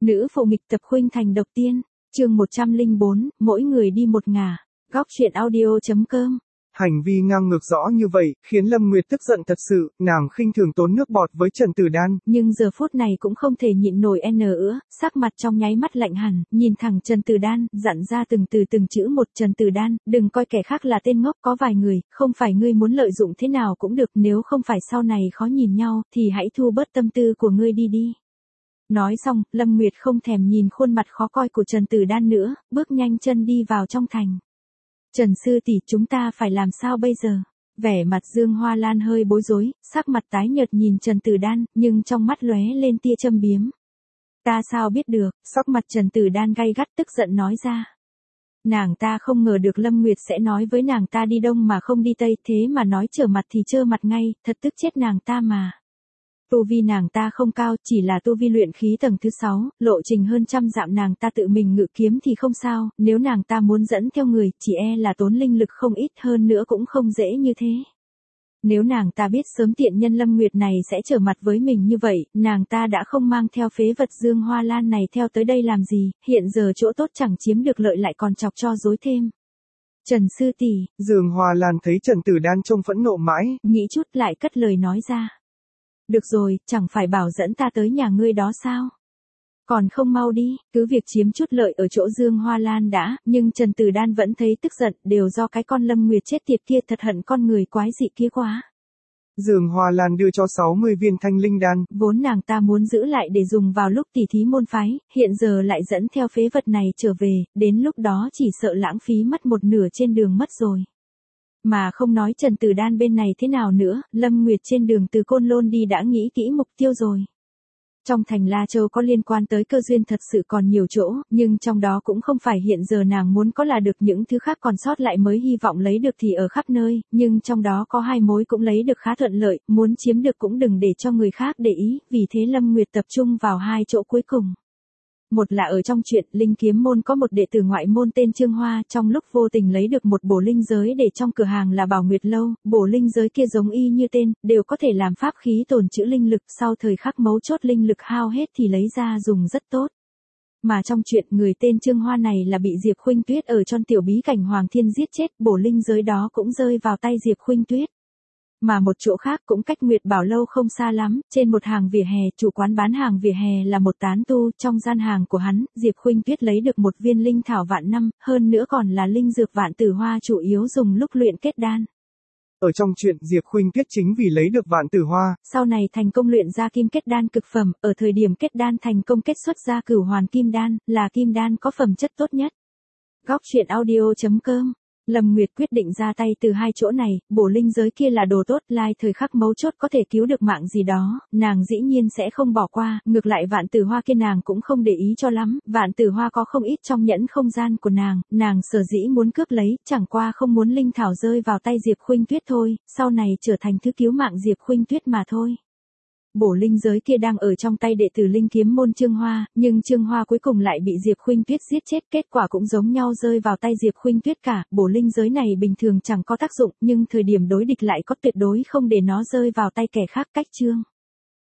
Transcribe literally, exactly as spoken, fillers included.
Nữ phụ nghịch tập khuynh thành độc tiên, chương một trăm lẻ bốn, mỗi người đi một ngả. Góc truyện audio chấm com. Hành vi ngang ngược rõ như vậy, khiến Lâm Nguyệt tức giận thật sự, nàng khinh thường tốn nước bọt với Trần Tử Đan. Nhưng giờ phút này cũng không thể nhịn nổi n nữa, sắc mặt trong nháy mắt lạnh hẳn, nhìn thẳng Trần Tử Đan, dặn ra từng từ từng chữ một. Trần Tử Đan, đừng coi kẻ khác là tên ngốc, có vài người, không phải ngươi muốn lợi dụng thế nào cũng được, nếu không phải sau này khó nhìn nhau, thì hãy thu bớt tâm tư của ngươi đi đi. Nói xong, Lâm Nguyệt không thèm nhìn khuôn mặt khó coi của Trần Tử Đan nữa, bước nhanh chân đi vào trong thành. Trần sư tỷ, chúng ta phải làm sao bây giờ? Vẻ mặt Dương Hoa Lan hơi bối rối, sắc mặt tái nhợt nhìn Trần Tử Đan, nhưng trong mắt lóe lên tia châm biếm. Ta sao biết được? Sắc mặt Trần Tử Đan gay gắt tức giận nói ra. Nàng ta không ngờ được Lâm Nguyệt sẽ nói với nàng ta đi đông mà không đi tây, thế mà nói trở mặt thì trơ mặt ngay, thật tức chết nàng ta mà. Tu vi nàng ta không cao, chỉ là tu vi luyện khí tầng thứ sáu, lộ trình hơn trăm dặm nàng ta tự mình ngự kiếm thì không sao, nếu nàng ta muốn dẫn theo người, chỉ e là tốn linh lực không ít, hơn nữa cũng không dễ như thế. Nếu nàng ta biết sớm tiện nhân Lâm Nguyệt này sẽ trở mặt với mình như vậy, nàng ta đã không mang theo phế vật Dương Hoa Lan này theo tới đây làm gì, hiện giờ chỗ tốt chẳng chiếm được lợi lại còn chọc cho dối thêm. Trần sư tỷ, Dương Hoa Lan thấy Trần Tử Đan trông phẫn nộ mãi, nghĩ chút lại cất lời nói ra. Được rồi, chẳng phải bảo dẫn ta tới nhà ngươi đó sao? Còn không mau đi, cứ việc chiếm chút lợi ở chỗ Dương Hoa Lan đã, nhưng Trần Tử Đan vẫn thấy tức giận, đều do cái con Lâm Nguyệt chết tiệt kia, thật hận con người quái dị kia quá. Dương Hoa Lan đưa cho sáu mươi viên thanh linh đan, vốn nàng ta muốn giữ lại để dùng vào lúc tỉ thí môn phái, hiện giờ lại dẫn theo phế vật này trở về, đến lúc đó chỉ sợ lãng phí mất một nửa trên đường mất rồi. Mà không nói Trần Tử Đan bên này thế nào nữa, Lâm Nguyệt trên đường từ Côn Lôn đi đã nghĩ kỹ mục tiêu rồi. Trong thành La Châu có liên quan tới cơ duyên thật sự còn nhiều chỗ, nhưng trong đó cũng không phải hiện giờ nàng muốn có là được, những thứ khác còn sót lại mới hy vọng lấy được thì ở khắp nơi, nhưng trong đó có hai mối cũng lấy được khá thuận lợi, muốn chiếm được cũng đừng để cho người khác để ý, vì thế Lâm Nguyệt tập trung vào hai chỗ cuối cùng. Một là ở trong chuyện Linh Kiếm Môn có một đệ tử ngoại môn tên Trương Hoa, trong lúc vô tình lấy được một bổ linh giới để trong cửa hàng là Bảo Nguyệt Lâu, bổ linh giới kia giống y như tên, đều có thể làm pháp khí tồn trữ linh lực, sau thời khắc mấu chốt linh lực hao hết thì lấy ra dùng rất tốt. Mà trong chuyện người tên Trương Hoa này là bị Diệp Khuynh Tuyết ở trong tiểu bí cảnh Hoàng Thiên giết chết, bổ linh giới đó cũng rơi vào tay Diệp Khuynh Tuyết. Mà một chỗ khác cũng cách Nguyệt Bảo Lâu không xa lắm, trên một hàng vỉa hè, chủ quán bán hàng vỉa hè là một tán tu, trong gian hàng của hắn, Diệp Khuynh Tuyết lấy được một viên linh thảo vạn năm, hơn nữa còn là linh dược vạn tử hoa chủ yếu dùng lúc luyện kết đan. Ở trong chuyện Diệp Khuynh Tuyết chính vì lấy được vạn tử hoa, sau này thành công luyện ra kim kết đan cực phẩm, ở thời điểm kết đan thành công kết xuất ra cửu hoàn kim đan, là kim đan có phẩm chất tốt nhất. Góc truyện audio chấm com. Lâm Nguyệt quyết định ra tay từ hai chỗ này, bổ linh giới kia là đồ tốt, lai thời khắc mấu chốt có thể cứu được mạng gì đó, nàng dĩ nhiên sẽ không bỏ qua, ngược lại vạn tử hoa kia nàng cũng không để ý cho lắm, vạn tử hoa có không ít trong nhẫn không gian của nàng, nàng sở dĩ muốn cướp lấy, chẳng qua không muốn linh thảo rơi vào tay Diệp Khuynh Tuyết thôi, sau này trở thành thứ cứu mạng Diệp Khuynh Tuyết mà thôi. Bổ linh giới kia đang ở trong tay đệ tử Linh Kiếm Môn Trương Hoa, nhưng Trương Hoa cuối cùng lại bị Diệp Khuynh Tuyết giết chết, kết quả cũng giống nhau rơi vào tay Diệp Khuynh Tuyết cả. Bổ linh giới này bình thường chẳng có tác dụng, nhưng thời điểm đối địch lại có tuyệt đối không để nó rơi vào tay kẻ khác, cách chương.